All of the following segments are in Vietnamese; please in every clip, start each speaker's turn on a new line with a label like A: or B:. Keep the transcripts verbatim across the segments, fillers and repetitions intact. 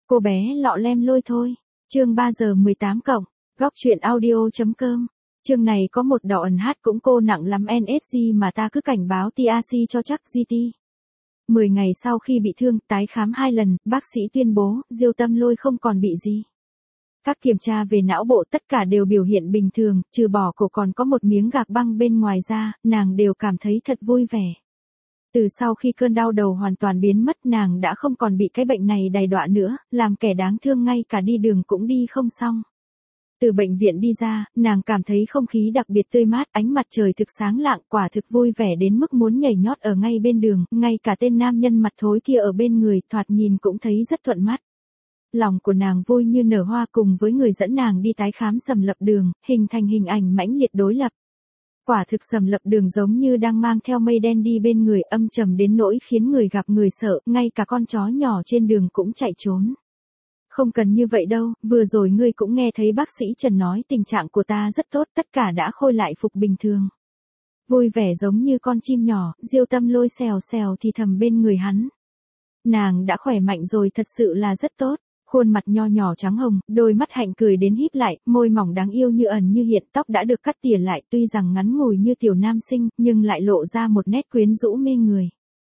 A: Cô bé lọ lem lôi thôi. Chương ba giờ mười tám cộng. Góc truyện audio.com. Chương này có một đỏ ẩn hát cũng cô nặng lắm en ét giê mà ta cứ cảnh báo tê a xê cho chắc giê tê. mười ngày sau khi bị thương, tái khám hai lần, bác sĩ tuyên bố, Diêu Tâm Lôi không còn bị gì. Các kiểm tra về não bộ tất cả đều biểu hiện bình thường, trừ bỏ cổ còn có một miếng gạc băng bên ngoài ra, nàng đều cảm thấy thật vui vẻ. Từ sau khi cơn đau đầu hoàn toàn biến mất, nàng đã không còn bị cái bệnh này đày đọa nữa, làm kẻ đáng thương ngay cả đi đường cũng đi không xong. Từ bệnh viện đi ra, nàng cảm thấy không khí đặc biệt tươi mát, ánh mặt trời thực sáng lạng, quả thực vui vẻ đến mức muốn nhảy nhót ở ngay bên đường, ngay cả tên nam nhân mặt thối kia ở bên người, thoạt nhìn cũng thấy rất thuận mắt. Lòng của nàng vui như nở hoa, cùng với người dẫn nàng đi tái khám Sầm Lập Đường, hình thành hình ảnh mãnh liệt đối lập. Quả thực Sầm Lập Đường giống như đang mang theo mây đen đi bên người, âm trầm đến nỗi khiến người gặp người sợ, ngay cả con chó nhỏ trên đường cũng chạy trốn. Không cần như vậy đâu, vừa rồi ngươi cũng nghe thấy bác sĩ Trần nói tình trạng của ta rất tốt, tất cả đã khôi lại phục bình thường. Vui vẻ giống như con chim nhỏ, Diêu Tâm Lôi xèo xèo thì thầm bên người hắn. Nàng đã khỏe mạnh rồi, thật sự là rất tốt. Khuôn mặt nho nhỏ trắng hồng, đôi mắt hạnh cười đến híp lại, môi mỏng đáng yêu như ẩn như hiện, tóc đã được cắt tỉa lại, tuy rằng ngắn ngủi như tiểu nam sinh, nhưng lại lộ ra một nét quyến rũ mê người.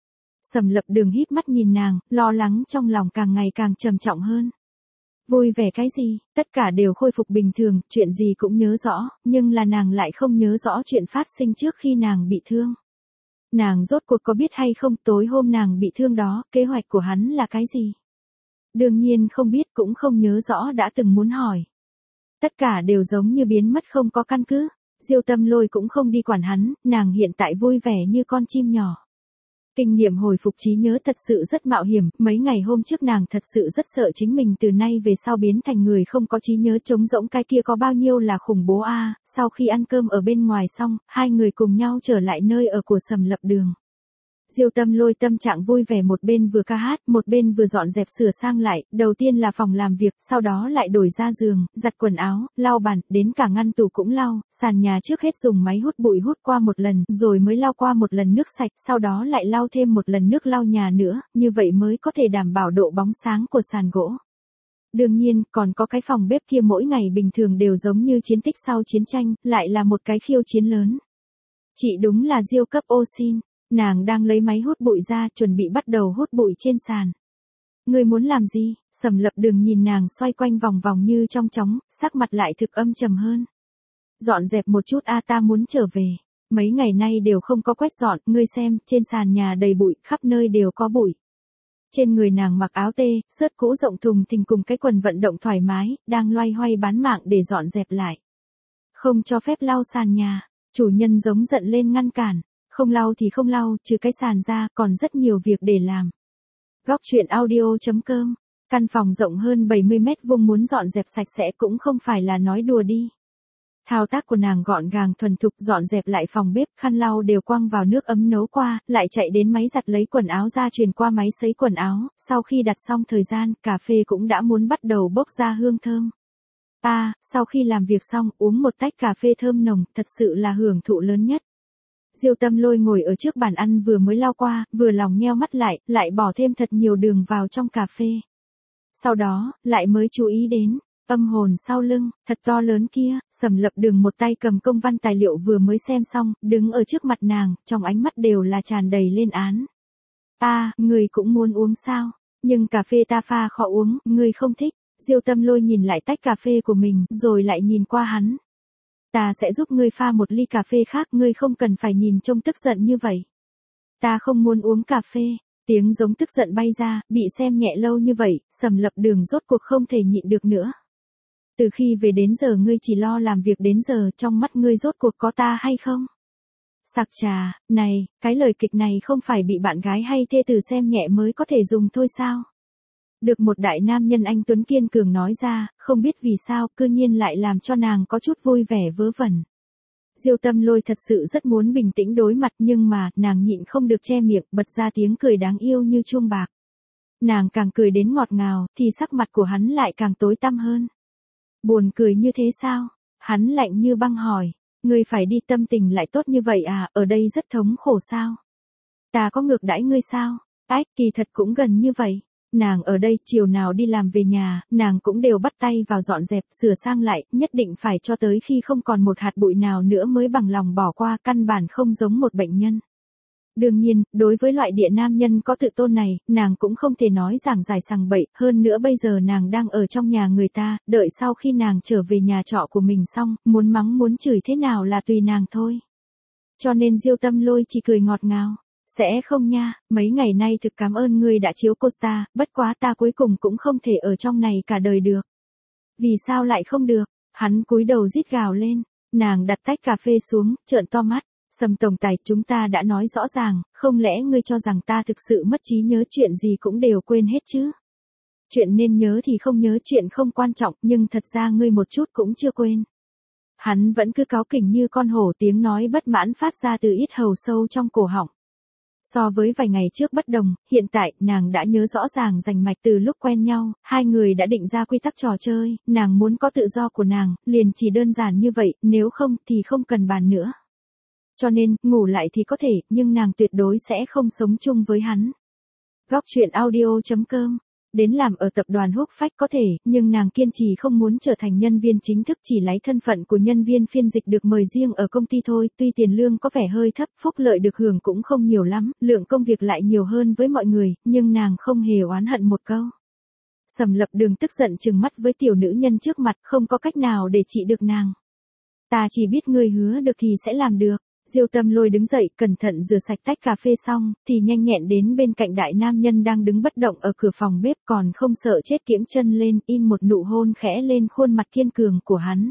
A: Sầm Lập Đường híp mắt nhìn nàng, lo lắng trong lòng càng ngày càng trầm trọng hơn. Vui vẻ cái gì, tất cả đều khôi phục bình thường, chuyện gì cũng nhớ rõ, nhưng là nàng lại không nhớ rõ chuyện phát sinh trước khi nàng bị thương. Nàng rốt cuộc có biết hay không, tối hôm nàng bị thương đó, kế hoạch của hắn là cái gì? Đương nhiên không biết, cũng không nhớ rõ, đã từng muốn hỏi. Tất cả đều giống như biến mất không có căn cứ. Diêu Tâm Lôi cũng không đi quản hắn, nàng hiện tại vui vẻ như con chim nhỏ. Kinh nghiệm hồi phục trí nhớ thật sự rất mạo hiểm, mấy ngày hôm trước nàng thật sự rất sợ chính mình từ nay về sau biến thành người không có trí nhớ, trống rỗng cái kia có bao nhiêu là khủng bố a. À. Sau khi ăn cơm ở bên ngoài xong, hai người cùng nhau trở lại nơi ở của Sầm Lập Đường. Diêu Tâm Lôi tâm trạng vui vẻ, một bên vừa ca hát, một bên vừa dọn dẹp sửa sang lại, đầu tiên là phòng làm việc, sau đó lại đổi ra giường, giặt quần áo, lau bàn, đến cả ngăn tủ cũng lau, sàn nhà trước hết dùng máy hút bụi hút qua một lần, rồi mới lau qua một lần nước sạch, sau đó lại lau thêm một lần nước lau nhà nữa, như vậy mới có thể đảm bảo độ bóng sáng của sàn gỗ. Đương nhiên, còn có cái phòng bếp kia mỗi ngày bình thường đều giống như chiến tích sau chiến tranh, lại là một cái khiêu chiến lớn. Chị đúng là Diêu cấp ô xin. Nàng đang lấy máy hút bụi ra, chuẩn bị bắt đầu hút bụi trên sàn. Ngươi muốn làm gì? Sầm Lập Đường nhìn nàng xoay quanh vòng vòng như trong chóng, sắc mặt lại thực âm trầm hơn. Dọn dẹp một chút a, à, ta muốn trở về. Mấy ngày nay đều không có quét dọn, ngươi xem, trên sàn nhà đầy bụi, khắp nơi đều có bụi. Trên người nàng mặc áo tê, sớt cũ rộng thùng thình cùng cái quần vận động thoải mái, đang loay hoay bán mạng để dọn dẹp lại. Không cho phép lau sàn nhà, chủ nhân giống giận lên ngăn cản. Không lau thì không lau, trừ cái sàn ra, còn rất nhiều việc để làm. Góc truyện audio.com. Căn phòng rộng hơn bảy mươi mét vuông muốn dọn dẹp sạch sẽ cũng không phải là nói đùa đi. Thao tác của nàng gọn gàng thuần thục, dọn dẹp lại phòng bếp, khăn lau đều quăng vào nước ấm nấu qua, lại chạy đến máy giặt lấy quần áo ra truyền qua máy sấy quần áo, sau khi đặt xong thời gian, cà phê cũng đã muốn bắt đầu bốc ra hương thơm. À, sau khi làm việc xong, uống một tách cà phê thơm nồng, thật sự là hưởng thụ lớn nhất. Diêu Tâm Lôi ngồi ở trước bàn ăn vừa mới lau qua, vừa lòng nheo mắt lại, lại bỏ thêm thật nhiều đường vào trong cà phê. Sau đó, lại mới chú ý đến, âm hồn sau lưng, thật to lớn kia, Sầm Lập Đường một tay cầm công văn tài liệu vừa mới xem xong, đứng ở trước mặt nàng, trong ánh mắt đều là tràn đầy lên án. À, người cũng muốn uống sao, nhưng cà phê ta pha khó uống, người không thích. Diêu Tâm Lôi nhìn lại tách cà phê của mình, rồi lại nhìn qua hắn. Ta sẽ giúp ngươi pha một ly cà phê khác, ngươi không cần phải nhìn trông tức giận như vậy. Ta không muốn uống cà phê. Tiếng giống tức giận bay ra, bị xem nhẹ lâu như vậy, Sầm Lập Đường rốt cuộc không thể nhịn được nữa. Từ khi về đến giờ ngươi chỉ lo làm việc đến giờ, trong mắt ngươi rốt cuộc có ta hay không? Sặc trà, này, cái lời kịch này không phải bị bạn gái hay thê tử xem nhẹ mới có thể dùng thôi sao? Được một đại nam nhân anh tuấn kiên cường nói ra, không biết vì sao, cư nhiên lại làm cho nàng có chút vui vẻ vớ vẩn. Diêu Tâm Lôi thật sự rất muốn bình tĩnh đối mặt, nhưng mà, nàng nhịn không được che miệng, bật ra tiếng cười đáng yêu như chuông bạc. Nàng càng cười đến ngọt ngào, thì sắc mặt của hắn lại càng tối tăm hơn. Buồn cười như thế sao? Hắn lạnh như băng hỏi, ngươi phải đi, tâm tình lại tốt như vậy à, ở đây rất thống khổ sao? Ta có ngược đãi ngươi sao? Ách, kỳ thật cũng gần như vậy. Nàng ở đây, chiều nào đi làm về nhà, nàng cũng đều bắt tay vào dọn dẹp, sửa sang lại, nhất định phải cho tới khi không còn một hạt bụi nào nữa mới bằng lòng bỏ qua, căn bản không giống một bệnh nhân. Đương nhiên, đối với loại địa nam nhân có tự tôn này, nàng cũng không thể nói giảng giải sằng bậy, hơn nữa bây giờ nàng đang ở trong nhà người ta, đợi sau khi nàng trở về nhà trọ của mình xong, muốn mắng muốn chửi thế nào là tùy nàng thôi. Cho nên Diêu Tâm Lôi chỉ cười ngọt ngào. Sẽ không nha, mấy ngày nay thực cảm ơn ngươi đã chiếu cô ta, bất quá ta cuối cùng cũng không thể ở trong này cả đời được. Vì sao lại không được? Hắn cúi đầu rít gào lên, nàng đặt tách cà phê xuống, trợn to mắt. Sầm tổng tài, chúng ta đã nói rõ ràng, không lẽ ngươi cho rằng ta thực sự mất trí nhớ, chuyện gì cũng đều quên hết chứ? Chuyện nên nhớ thì không nhớ, chuyện không quan trọng, nhưng thật ra ngươi một chút cũng chưa quên. Hắn vẫn cứ cáu kỉnh như con hổ, tiếng nói bất mãn phát ra từ yết hầu sâu trong cổ họng. So với vài ngày trước bất đồng, hiện tại, nàng đã nhớ rõ ràng rành mạch từ lúc quen nhau, hai người đã định ra quy tắc trò chơi, nàng muốn có tự do của nàng, liền chỉ đơn giản như vậy, nếu không thì không cần bàn nữa. Cho nên, ngủ lại thì có thể, nhưng nàng tuyệt đối sẽ không sống chung với hắn. Góc truyện audio chấm com. Đến làm ở tập đoàn Húc Phách có thể, nhưng nàng kiên trì không muốn trở thành nhân viên chính thức, chỉ lấy thân phận của nhân viên phiên dịch được mời riêng ở công ty thôi, tuy tiền lương có vẻ hơi thấp, phúc lợi được hưởng cũng không nhiều lắm, lượng công việc lại nhiều hơn với mọi người, nhưng nàng không hề oán hận một câu. Sầm Lập Đường tức giận trừng mắt với tiểu nữ nhân trước mặt, không có cách nào để trị được nàng. Ta chỉ biết ngươi hứa được thì sẽ làm được. Diêu Tâm Lôi đứng dậy, cẩn thận rửa sạch tách cà phê xong, thì nhanh nhẹn đến bên cạnh đại nam nhân đang đứng bất động ở cửa phòng bếp, còn không sợ chết, kiễng chân lên, in một nụ hôn khẽ lên khuôn mặt kiên cường của hắn.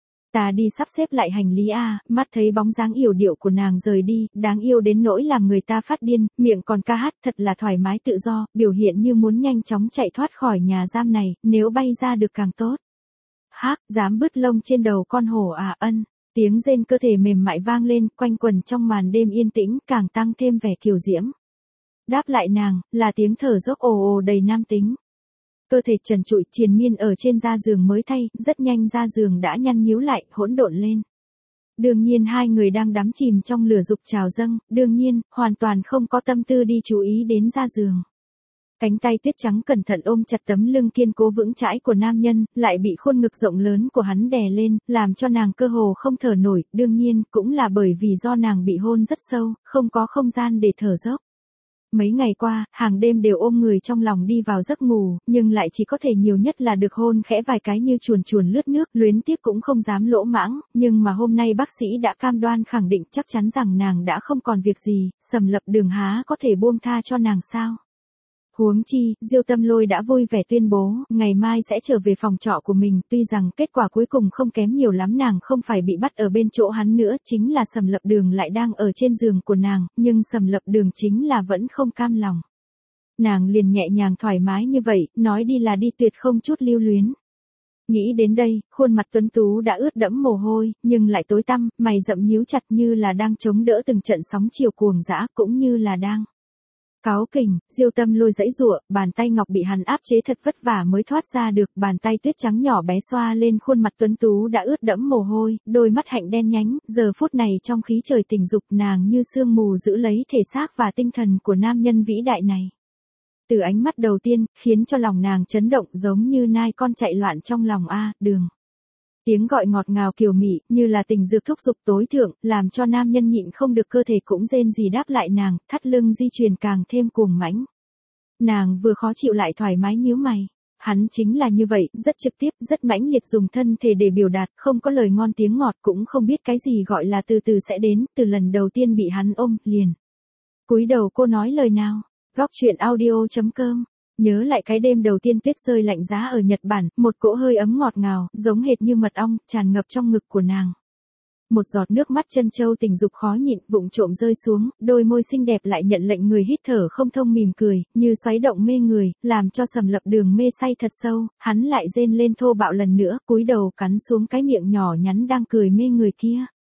A: Ta đi sắp xếp lại hành lý a, mắt thấy bóng dáng yểu điệu của nàng rời đi, đáng yêu đến nỗi làm người ta phát điên, miệng còn ca hát thật là thoải mái tự do, biểu hiện như muốn nhanh chóng chạy thoát khỏi nhà giam này, nếu bay ra được càng tốt. Hác, dám bứt lông trên đầu con hổ à? Ân. Tiếng rên cơ thể mềm mại vang lên, quanh quẩn trong màn đêm yên tĩnh, càng tăng thêm vẻ kiều diễm. Đáp lại nàng, là tiếng thở dốc ồ ồ đầy nam tính. Cơ thể trần trụi triền miên ở trên da giường mới thay, rất nhanh da giường đã nhăn nhíu lại, hỗn độn lên. Đương nhiên hai người đang đắm chìm trong lửa dục trào dâng, đương nhiên, hoàn toàn không có tâm tư đi chú ý đến da giường. Cánh tay tuyết trắng cẩn thận ôm chặt tấm lưng kiên cố vững chãi của nam nhân, lại bị khuôn ngực rộng lớn của hắn đè lên, làm cho nàng cơ hồ không thở nổi, đương nhiên, cũng là bởi vì do nàng bị hôn rất sâu, không có không gian để thở dốc. Mấy ngày qua, hàng đêm đều ôm người trong lòng đi vào giấc ngủ, nhưng lại chỉ có thể nhiều nhất là được hôn khẽ vài cái như chuồn chuồn lướt nước, luyến tiếc cũng không dám lỗ mãng, nhưng mà hôm nay bác sĩ đã cam đoan khẳng định chắc chắn rằng nàng đã không còn việc gì, Sầm Lập Đường há có thể buông tha cho nàng sao? Huống chi, Diêu Tâm Lôi đã vui vẻ tuyên bố, ngày mai sẽ trở về phòng trọ của mình, tuy rằng kết quả cuối cùng không kém nhiều lắm, nàng không phải bị bắt ở bên chỗ hắn nữa, chính là Sầm Lập Đường lại đang ở trên giường của nàng, nhưng Sầm Lập Đường chính là vẫn không cam lòng. Nàng liền nhẹ nhàng thoải mái như vậy, nói đi là đi, tuyệt không chút lưu luyến. Nghĩ đến đây, khuôn mặt tuấn tú đã ướt đẫm mồ hôi, nhưng lại tối tăm, mày rậm nhíu chặt như là đang chống đỡ từng trận sóng chiều cuồng dã, cũng như là đang cáu kỉnh. Diêu Tâm Lôi giãy giụa, bàn tay ngọc bị hắn áp chế thật vất vả mới thoát ra được, bàn tay tuyết trắng nhỏ bé xoa lên khuôn mặt tuấn tú đã ướt đẫm mồ hôi, đôi mắt hạnh đen nhánh, giờ phút này trong khí trời tình dục, nàng như sương mù giữ lấy thể xác và tinh thần của nam nhân vĩ đại này. Từ ánh mắt đầu tiên, khiến cho lòng nàng chấn động, giống như nai con chạy loạn trong lòng a, đường. Tiếng gọi ngọt ngào kiều mị, như là tình dược thúc dục tối thượng, làm cho nam nhân nhịn không được, cơ thể cũng rên rỉ đáp lại nàng, thắt lưng di truyền càng thêm cuồng mãnh. Nàng vừa khó chịu lại thoải mái nhíu mày. Hắn chính là như vậy, rất trực tiếp, rất mãnh liệt, dùng thân thể để biểu đạt, không có lời ngon tiếng ngọt, cũng không biết cái gì gọi là từ từ sẽ đến, từ lần đầu tiên bị hắn ôm, liền cúi đầu cô nói lời nào. Góc truyện audio chấm com. Nhớ lại cái đêm đầu tiên tuyết rơi lạnh giá ở Nhật Bản, một cỗ hơi ấm ngọt ngào, giống hệt như mật ong, tràn ngập trong ngực của nàng. Một giọt nước mắt chân châu tình dục khó nhịn, vụng trộm rơi xuống, đôi môi xinh đẹp lại nhận lệnh người hít thở không thông, mỉm cười, như xoáy động mê người, làm cho Sầm Lập Đường mê say thật sâu, hắn lại rên lên thô bạo lần nữa, cúi đầu cắn xuống cái miệng nhỏ nhắn đang cười mê người kia.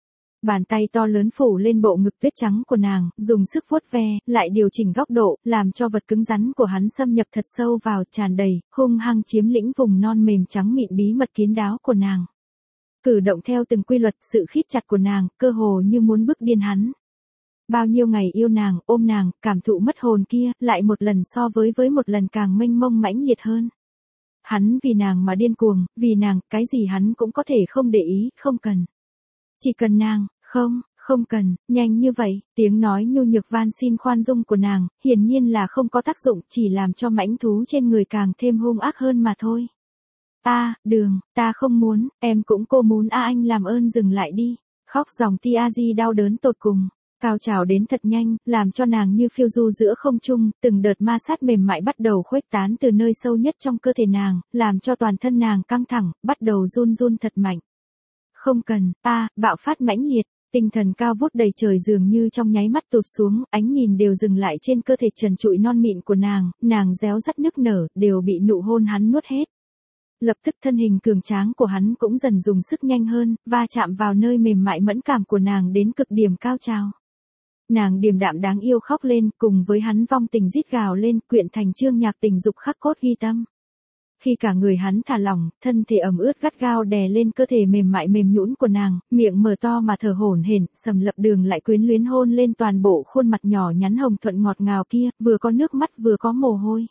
A: Bàn tay to lớn phủ lên bộ ngực tuyết trắng của nàng, dùng sức vuốt ve, lại điều chỉnh góc độ, làm cho vật cứng rắn của hắn xâm nhập thật sâu vào, tràn đầy, hung hăng chiếm lĩnh vùng non mềm trắng mịn bí mật kín đáo của nàng. Cử động theo từng quy luật, sự khít chặt của nàng, cơ hồ như muốn bức điên hắn. Bao nhiêu ngày yêu nàng, ôm nàng, cảm thụ mất hồn kia, lại một lần so với với một lần càng mênh mông mãnh liệt hơn. Hắn vì nàng mà điên cuồng, vì nàng, cái gì hắn cũng có thể không để ý, không cần. Chỉ cần nàng, không, không cần, nhanh như vậy, tiếng nói nhu nhược van xin khoan dung của nàng, hiển nhiên là không có tác dụng, chỉ làm cho mãnh thú trên người càng thêm hung ác hơn mà thôi. A, à, Đường, ta không muốn, em cũng cô muốn a anh làm ơn dừng lại đi. Khóc dòng tia di đau đớn tột cùng. Cao trào đến thật nhanh, làm cho nàng như phiêu du giữa không trung, từng đợt ma sát mềm mại bắt đầu khuếch tán từ nơi sâu nhất trong cơ thể nàng, làm cho toàn thân nàng căng thẳng, bắt đầu run run thật mạnh. Không cần, a, à, bạo phát mãnh liệt, tinh thần cao vút đầy trời dường như trong nháy mắt tụt xuống, ánh nhìn đều dừng lại trên cơ thể trần trụi non mịn của nàng, nàng réo rắt nức nở, đều bị nụ hôn hắn nuốt hết. Lập tức thân hình cường tráng của hắn cũng dần dùng sức nhanh hơn, va chạm vào nơi mềm mại mẫn cảm của nàng đến cực điểm cao trào. Nàng điềm đạm đáng yêu khóc lên, cùng với hắn vong tình rít gào lên, quyện thành chương nhạc tình dục khắc cốt ghi tâm. Khi cả người hắn thả lỏng, thân thể ẩm ướt gắt gao đè lên cơ thể mềm mại mềm nhũn của nàng, miệng mở to mà thở hổn hển, Sầm Lập Đường lại quyến luyến hôn lên toàn bộ khuôn mặt nhỏ nhắn hồng thuận ngọt ngào kia, vừa có nước mắt vừa có mồ hôi.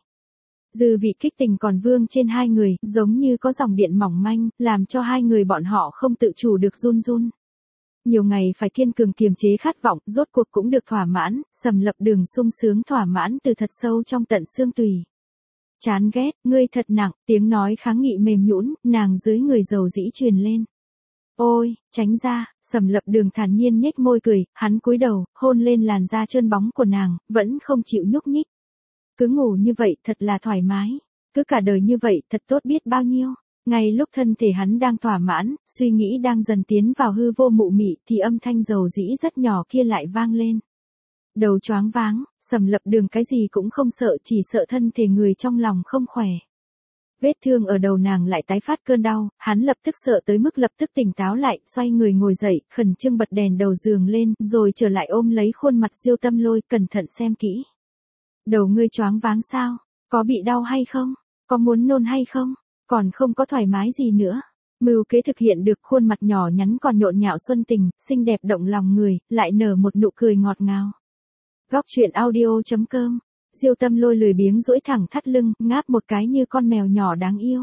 A: Dư vị kích tình còn vương trên hai người, giống như có dòng điện mỏng manh, làm cho hai người bọn họ không tự chủ được run run. Nhiều ngày phải kiên cường kiềm chế khát vọng, rốt cuộc cũng được thỏa mãn, Sầm Lập Đường sung sướng thỏa mãn từ thật sâu trong tận xương tùy. Chán ghét, ngươi thật nặng, tiếng nói kháng nghị mềm nhũn, nàng dưới người dầu dĩ truyền lên. Ôi, tránh ra, Sầm Lập Đường thản nhiên nhếch môi cười, hắn cúi đầu, hôn lên làn da trơn bóng của nàng, vẫn không chịu nhúc nhích. Cứ ngủ như vậy thật là thoải mái, cứ cả đời như vậy thật tốt biết bao nhiêu. Ngay lúc thân thể hắn đang thỏa mãn, suy nghĩ đang dần tiến vào hư vô mụ mị thì âm thanh dầu dĩ rất nhỏ kia lại vang lên. Đầu choáng váng, Sầm Lập Đường cái gì cũng không sợ, chỉ sợ thân thể người trong lòng không khỏe. Vết thương ở đầu nàng lại tái phát cơn đau, hắn lập tức sợ tới mức lập tức tỉnh táo lại, xoay người ngồi dậy, khẩn trương bật đèn đầu giường lên, rồi trở lại ôm lấy khuôn mặt Diêu Tâm Lôi, cẩn thận xem kỹ. Đầu ngươi choáng váng sao? Có bị đau hay không? Có muốn nôn hay không? Còn không có thoải mái gì nữa. Mưu kế thực hiện được, khuôn mặt nhỏ nhắn còn nhộn nhạo xuân tình, xinh đẹp động lòng người, lại nở một nụ cười ngọt ngào. Góc truyện audio chấm com. Diêu Tâm Lôi lười biếng duỗi thẳng thắt lưng, ngáp một cái như con mèo nhỏ đáng yêu.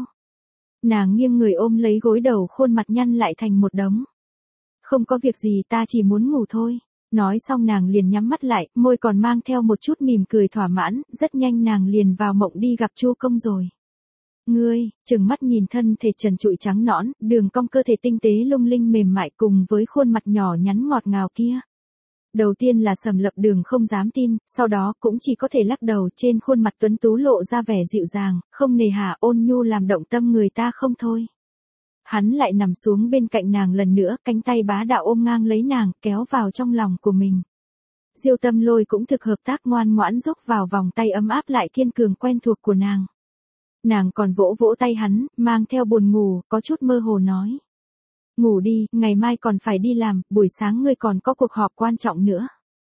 A: Nàng nghiêng người ôm lấy gối đầu, khuôn mặt nhăn lại thành một đống. Không có việc gì, ta chỉ muốn ngủ thôi. Nói xong nàng liền nhắm mắt lại, môi còn mang theo một chút mỉm cười thỏa mãn, rất nhanh nàng liền vào mộng đi gặp Chu Công rồi. Ngươi, trừng mắt nhìn thân thể trần trụi trắng nõn, đường cong cơ thể tinh tế lung linh mềm mại cùng với khuôn mặt nhỏ nhắn ngọt ngào kia. Đầu tiên là Sầm Lập Đường không dám tin, sau đó cũng chỉ có thể lắc đầu, trên khuôn mặt tuấn tú lộ ra vẻ dịu dàng, không nề hà, ôn nhu làm động tâm người ta không thôi. Hắn lại nằm xuống bên cạnh nàng lần nữa, cánh tay bá đạo ôm ngang lấy nàng, kéo vào trong lòng của mình. Diêu Tâm Lôi cũng thực hợp tác ngoan ngoãn dốc vào vòng tay ấm áp lại kiên cường quen thuộc của nàng. Nàng còn vỗ vỗ tay hắn, mang theo buồn ngủ, có chút mơ hồ nói. Ngủ đi, ngày mai còn phải đi làm, buổi sáng ngươi còn có cuộc họp quan trọng nữa.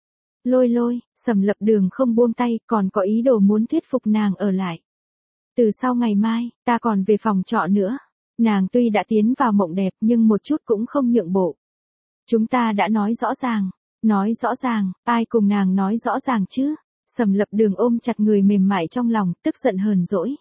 A: Lôi Lôi, Sầm Lập Đường không buông tay, còn có ý đồ muốn thuyết phục nàng ở lại. Từ sau ngày mai, ta còn về phòng trọ nữa. Nàng tuy đã tiến vào mộng đẹp nhưng một chút cũng không nhượng bộ. Chúng ta đã nói rõ ràng, nói rõ ràng, ai cùng nàng nói rõ ràng chứ? Sầm Lập Đường ôm chặt người mềm mại trong lòng, tức giận hờn dỗi.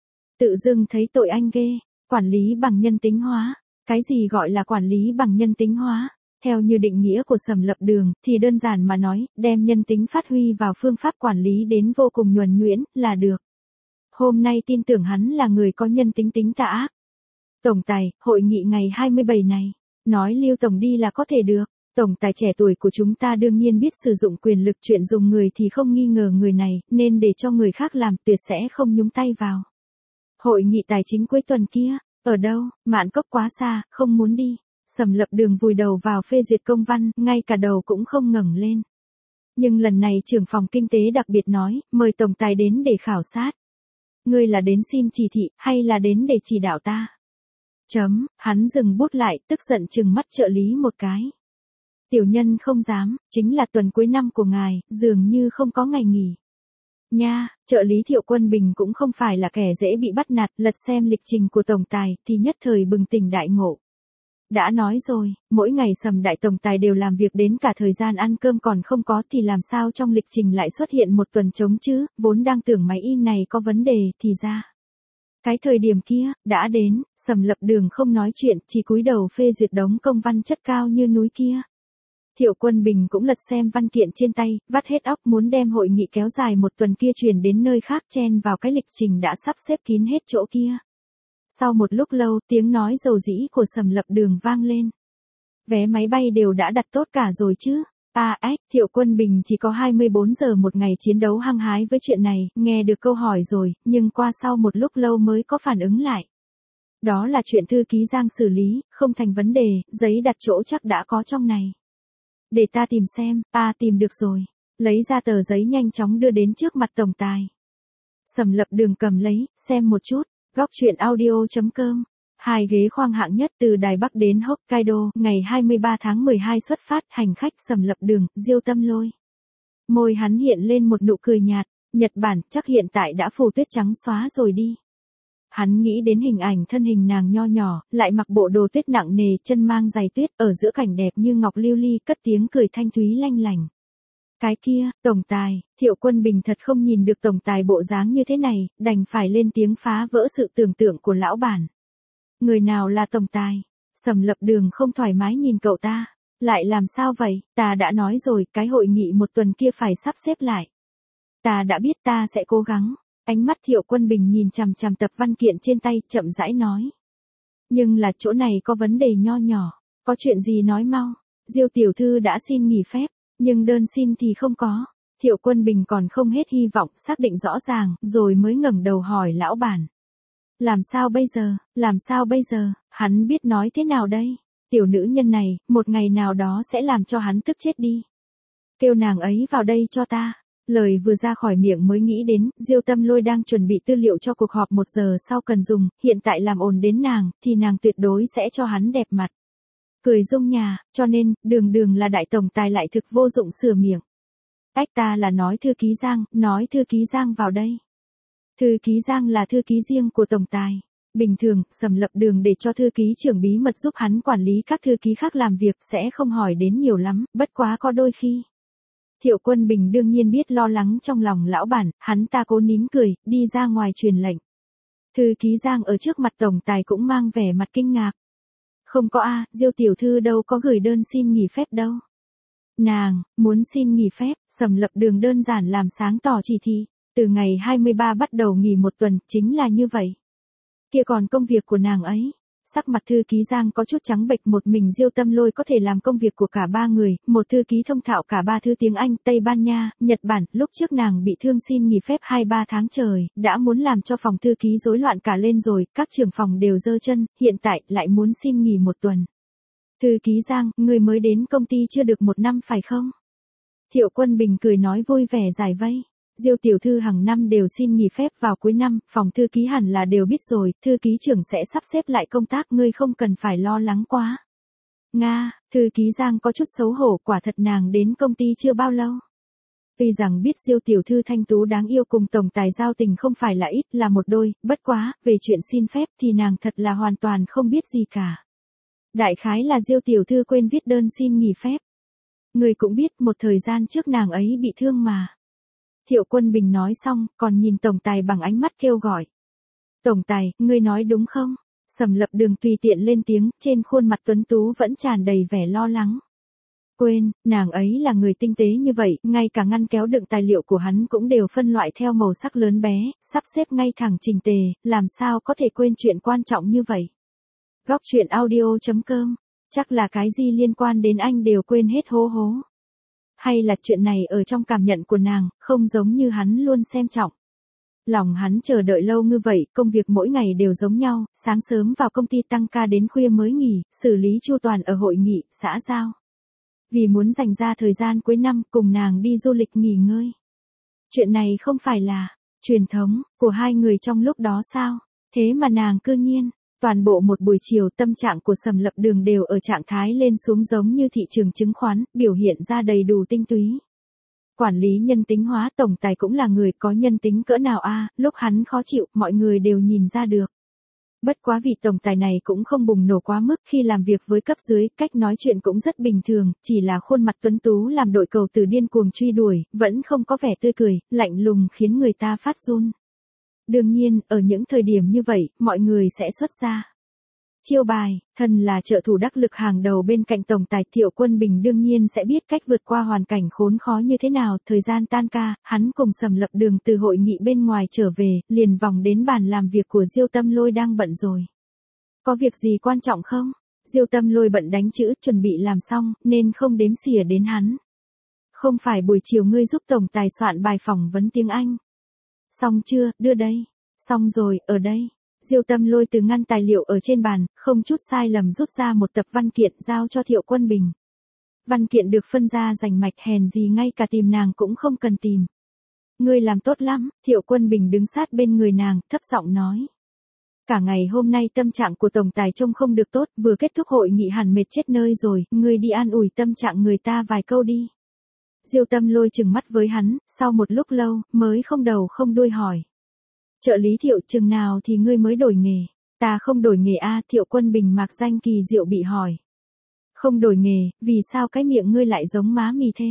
A: Tự dưng thấy tội anh ghê, quản lý bằng nhân tính hóa. Cái gì gọi là quản lý bằng nhân tính hóa? Theo như định nghĩa của Sầm Lập Đường, thì đơn giản mà nói, đem nhân tính phát huy vào phương pháp quản lý đến vô cùng nhuần nhuyễn, là được. Hôm nay tin tưởng hắn là người có nhân tính tính tà ác. Tổng tài, hội nghị ngày hai mươi bảy này, nói Lưu Tổng đi là có thể được. Tổng tài trẻ tuổi của chúng ta đương nhiên biết sử dụng quyền lực, chuyện dùng người thì không nghi ngờ người này, nên để cho người khác làm, tuyệt sẽ không nhúng tay vào. Hội nghị tài chính cuối tuần kia, ở đâu? Mạn Cốc quá xa, không muốn đi. Sầm Lập Đường vùi đầu vào phê duyệt công văn, ngay cả đầu cũng không ngẩng lên. Nhưng lần này trưởng phòng kinh tế đặc biệt nói, mời tổng tài đến để khảo sát. Ngươi là đến xin chỉ thị, hay là đến để chỉ đạo ta? Chấm, hắn dừng bút lại, tức giận trừng mắt trợ lý một cái. Tiểu nhân không dám, chính là tuần cuối năm của ngài, dường như không có ngày nghỉ. Nha, trợ lý Thiệu Quân Bình cũng không phải là kẻ dễ bị bắt nạt, lật xem lịch trình của tổng tài, thì nhất thời bừng tỉnh đại ngộ. Đã nói rồi, mỗi ngày Sầm đại tổng tài đều làm việc đến cả thời gian ăn cơm còn không có thì làm sao trong lịch trình lại xuất hiện một tuần trống chứ, vốn đang tưởng máy in này có vấn đề thì ra. Cái thời điểm kia, đã đến, Sầm Lập Đường không nói chuyện, chỉ cúi đầu phê duyệt đống công văn chất cao như núi kia. Thiệu Quân Bình cũng lật xem văn kiện trên tay, vắt hết óc muốn đem hội nghị kéo dài một tuần kia chuyển đến nơi khác chen vào cái lịch trình đã sắp xếp kín hết chỗ kia. Sau một lúc lâu, tiếng nói dầu dĩ của Sầm Lập Đường vang lên. Vé máy bay đều đã đặt tốt cả rồi chứ? À ếch, Thiệu Quân Bình chỉ có hai mươi bốn giờ một ngày chiến đấu hăng hái với chuyện này, nghe được câu hỏi rồi, nhưng qua sau một lúc lâu mới có phản ứng lại. Đó là chuyện thư ký Giang xử lý, không thành vấn đề, giấy đặt chỗ chắc đã có trong này. Để ta tìm xem, à tìm được rồi. Lấy ra tờ giấy nhanh chóng đưa đến trước mặt tổng tài. Sầm Lập Đường cầm lấy, xem một chút, góc truyện audio chấm com. Hai ghế khoang hạng nhất từ Đài Bắc đến Hokkaido, ngày hai mươi ba tháng mười hai xuất phát, hành khách Sầm Lập Đường, Diêu Tâm Lôi. Môi hắn hiện lên một nụ cười nhạt, Nhật Bản chắc hiện tại đã phủ tuyết trắng xóa rồi đi. Hắn nghĩ đến hình ảnh thân hình nàng nho nhỏ, lại mặc bộ đồ tuyết nặng nề, chân mang giày tuyết, ở giữa cảnh đẹp như ngọc lưu ly, cất tiếng cười thanh thúy lanh lành. Cái kia, tổng tài, Thiệu Quân Bình thật không nhìn được tổng tài bộ dáng như thế này, đành phải lên tiếng phá vỡ sự tưởng tượng của lão bản. Người nào là tổng tài? Sầm Lập Đường không thoải mái nhìn cậu ta. Lại làm sao vậy? Ta đã nói rồi, cái hội nghị một tuần kia phải sắp xếp lại. Ta đã biết, ta sẽ cố gắng. Ánh mắt Thiệu Quân Bình nhìn chằm chằm tập văn kiện trên tay, chậm rãi nói. Nhưng là chỗ này có vấn đề nho nhỏ. Có chuyện gì nói mau. Diêu tiểu thư đã xin nghỉ phép, nhưng đơn xin thì không có. Thiệu Quân Bình còn không hết hy vọng, xác định rõ ràng, rồi mới ngẩng đầu hỏi lão bản. Làm sao bây giờ, làm sao bây giờ, hắn biết nói thế nào đây? Tiểu nữ nhân này, một ngày nào đó sẽ làm cho hắn tức chết đi. Kêu nàng ấy vào đây cho ta. Lời vừa ra khỏi miệng mới nghĩ đến, Diêu Tâm Lôi đang chuẩn bị tư liệu cho cuộc họp một giờ sau cần dùng, hiện tại làm ồn đến nàng, thì nàng tuyệt đối sẽ cho hắn đẹp mặt. Cười rung nhà, cho nên, đường đường là đại tổng tài lại thực vô dụng sửa miệng. Ách ta là nói thư ký Giang, nói thư ký Giang vào đây. Thư ký Giang là thư ký riêng của tổng tài. Bình thường, Sầm Lập Đường để cho thư ký trưởng bí mật giúp hắn quản lý các thư ký khác làm việc sẽ không hỏi đến nhiều lắm, bất quá có đôi khi. Thiệu Quân Bình đương nhiên biết lo lắng trong lòng lão bản, hắn ta cố nín cười, đi ra ngoài truyền lệnh. Thư ký Giang ở trước mặt tổng tài cũng mang vẻ mặt kinh ngạc. Không có a, Diêu tiểu thư đâu có gửi đơn xin nghỉ phép đâu. Nàng, muốn xin nghỉ phép, Sầm Lập Đường đơn giản làm sáng tỏ chỉ thị. Từ ngày hai mươi ba bắt đầu nghỉ một tuần, chính là như vậy. Kia còn công việc của nàng ấy. Sắc mặt thư ký Giang có chút trắng bệch, một mình Diêu Tâm Lôi có thể làm công việc của cả ba người, một thư ký thông thạo cả ba thứ tiếng Anh, Tây Ban Nha, Nhật Bản, lúc trước nàng bị thương xin nghỉ phép hai ba tháng trời, đã muốn làm cho phòng thư ký rối loạn cả lên rồi, các trưởng phòng đều giơ chân, hiện tại lại muốn xin nghỉ một tuần. Thư ký Giang, người mới đến công ty chưa được một năm phải không? Thiệu Quân Bình cười nói vui vẻ giải vây. Diêu tiểu thư hàng năm đều xin nghỉ phép vào cuối năm, phòng thư ký hẳn là đều biết rồi, thư ký trưởng sẽ sắp xếp lại công tác, ngươi không cần phải lo lắng quá. Nga, thư ký Giang có chút xấu hổ, quả thật nàng đến công ty chưa bao lâu. Tuy rằng biết Diêu tiểu thư thanh tú đáng yêu cùng tổng tài giao tình không phải là ít, là một đôi, bất quá, về chuyện xin phép thì nàng thật là hoàn toàn không biết gì cả. Đại khái là Diêu tiểu thư quên viết đơn xin nghỉ phép. Người cũng biết một thời gian trước nàng ấy bị thương mà. Thiệu Quân Bình nói xong, còn nhìn tổng tài bằng ánh mắt kêu gọi. Tổng tài, ngươi nói đúng không? Sầm Lập Đường tùy tiện lên tiếng, trên khuôn mặt tuấn tú vẫn tràn đầy vẻ lo lắng. Quên, nàng ấy là người tinh tế như vậy, ngay cả ngăn kéo đựng tài liệu của hắn cũng đều phân loại theo màu sắc lớn bé, sắp xếp ngay thẳng chỉnh tề, làm sao có thể quên chuyện quan trọng như vậy? Góc truyện audio chấm com, chắc là cái gì liên quan đến anh đều quên hết hố hố. Hay là chuyện này ở trong cảm nhận của nàng, không giống như hắn luôn xem trọng. Lòng hắn chờ đợi lâu như vậy, công việc mỗi ngày đều giống nhau, sáng sớm vào công ty tăng ca đến khuya mới nghỉ, xử lý chu toàn ở hội nghị, xã giao. Vì muốn dành ra thời gian cuối năm cùng nàng đi du lịch nghỉ ngơi. Chuyện này không phải là truyền thống của hai người trong lúc đó sao? Thế mà nàng cư nhiên, toàn bộ một buổi chiều tâm trạng của Sầm Lập Đường đều ở trạng thái lên xuống giống như thị trường chứng khoán, biểu hiện ra đầy đủ tinh túy. Quản lý nhân tính hóa tổng tài cũng là người có nhân tính cỡ nào a, lúc hắn khó chịu, mọi người đều nhìn ra được. Bất quá vị tổng tài này cũng không bùng nổ quá mức khi làm việc với cấp dưới, cách nói chuyện cũng rất bình thường, chỉ là khuôn mặt tuấn tú làm đội cầu từ điên cuồng truy đuổi, vẫn không có vẻ tươi cười, lạnh lùng khiến người ta phát run. Đương nhiên, ở những thời điểm như vậy, mọi người sẽ xuất ra chiêu bài, thân là trợ thủ đắc lực hàng đầu bên cạnh tổng tài Thiệu Quân Bình đương nhiên sẽ biết cách vượt qua hoàn cảnh khốn khó như thế nào. Thời gian tan ca, hắn cùng Sầm Lập Đường từ hội nghị bên ngoài trở về, liền vòng đến bàn làm việc của Diêu Tâm Lôi đang bận rồi. Có việc gì quan trọng không? Diêu Tâm Lôi bận đánh chữ, chuẩn bị làm xong, nên không đếm xỉa đến hắn. Không phải buổi chiều ngươi giúp tổng tài soạn bài phỏng vấn tiếng Anh. Xong chưa, đưa đây. Xong rồi, ở đây. Diêu Tâm Lôi từ ngăn tài liệu ở trên bàn, không chút sai lầm rút ra một tập văn kiện giao cho Thiệu Quân Bình. Văn kiện được phân ra rành mạch, hèn gì ngay cả tìm nàng cũng không cần tìm. Ngươi làm tốt lắm, Thiệu Quân Bình đứng sát bên người nàng, thấp giọng nói. Cả ngày hôm nay tâm trạng của tổng tài trông không được tốt, vừa kết thúc hội nghị hẳn mệt chết nơi rồi, ngươi đi an ủi tâm trạng người ta vài câu đi. Diêu Tâm Lôi trừng mắt với hắn, sau một lúc lâu, mới không đầu không đuôi hỏi. Trợ lý Thiệu, chừng nào thì ngươi mới đổi nghề? Ta không đổi nghề a, Thiệu Quân Bình mạc danh kỳ diệu bị hỏi. Không đổi nghề, vì sao cái miệng ngươi lại giống má mì thế?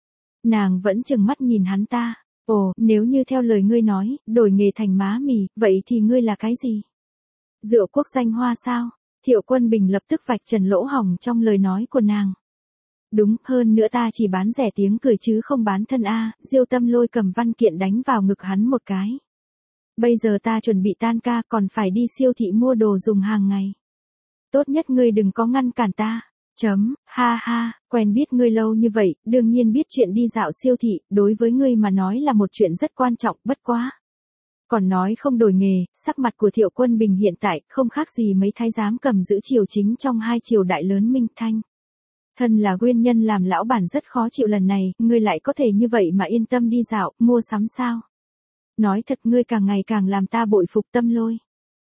A: Nàng vẫn trừng mắt nhìn hắn ta. Ồ, nếu như theo lời ngươi nói, đổi nghề thành má mì, vậy thì ngươi là cái gì? Rượu quốc danh hoa sao? Thiệu Quân Bình lập tức vạch trần lỗ hổng trong lời nói của nàng. Đúng, hơn nữa ta chỉ bán rẻ tiếng cười chứ không bán thân a. Diêu Tâm Lôi cầm văn kiện đánh vào ngực hắn một cái. Bây giờ ta chuẩn bị tan ca, còn phải đi siêu thị mua đồ dùng hàng ngày. Tốt nhất ngươi đừng có ngăn cản ta. Chấm, ha ha, quen biết ngươi lâu như vậy, đương nhiên biết chuyện đi dạo siêu thị, đối với ngươi mà nói là một chuyện rất quan trọng, bất quá. Còn nói không đổi nghề, sắc mặt của Thiệu Quân Bình hiện tại không khác gì mấy thái giám cầm giữ triều chính trong hai triều đại lớn Minh Thanh. Thân là nguyên nhân làm lão bản rất khó chịu lần này, ngươi lại có thể như vậy mà yên tâm đi dạo, mua sắm sao? Nói thật ngươi càng ngày càng làm ta bội phục Tâm Lôi.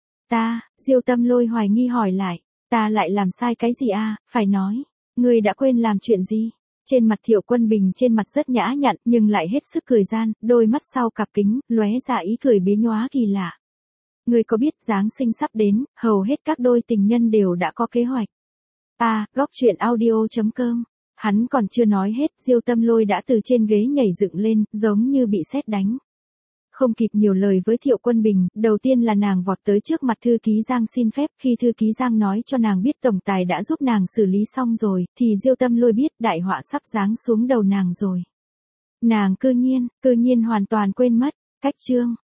A: Ta, Diêu Tâm Lôi hoài nghi hỏi lại, ta lại làm sai cái gì a? Phải nói, ngươi đã quên làm chuyện gì? Trên mặt Thiệu Quân Bình trên mặt rất nhã nhặn nhưng lại hết sức cười gian, đôi mắt sau cặp kính, lóe ra ý cười bế nhóa kỳ lạ. Ngươi có biết Giáng sinh sắp đến, hầu hết các đôi tình nhân đều đã có kế hoạch. À, góc truyện audio chấm com. Hắn còn chưa nói hết, Diêu Tâm Lôi đã từ trên ghế nhảy dựng lên, giống như bị sét đánh. Không kịp nhiều lời với Thiệu Quân Bình, đầu tiên là nàng vọt tới trước mặt thư ký Giang xin phép, khi thư ký Giang nói cho nàng biết tổng tài đã giúp nàng xử lý xong rồi, thì Diêu Tâm Lôi biết đại họa sắp giáng xuống đầu nàng rồi. Nàng cư nhiên, cư nhiên hoàn toàn quên mất, cách chương.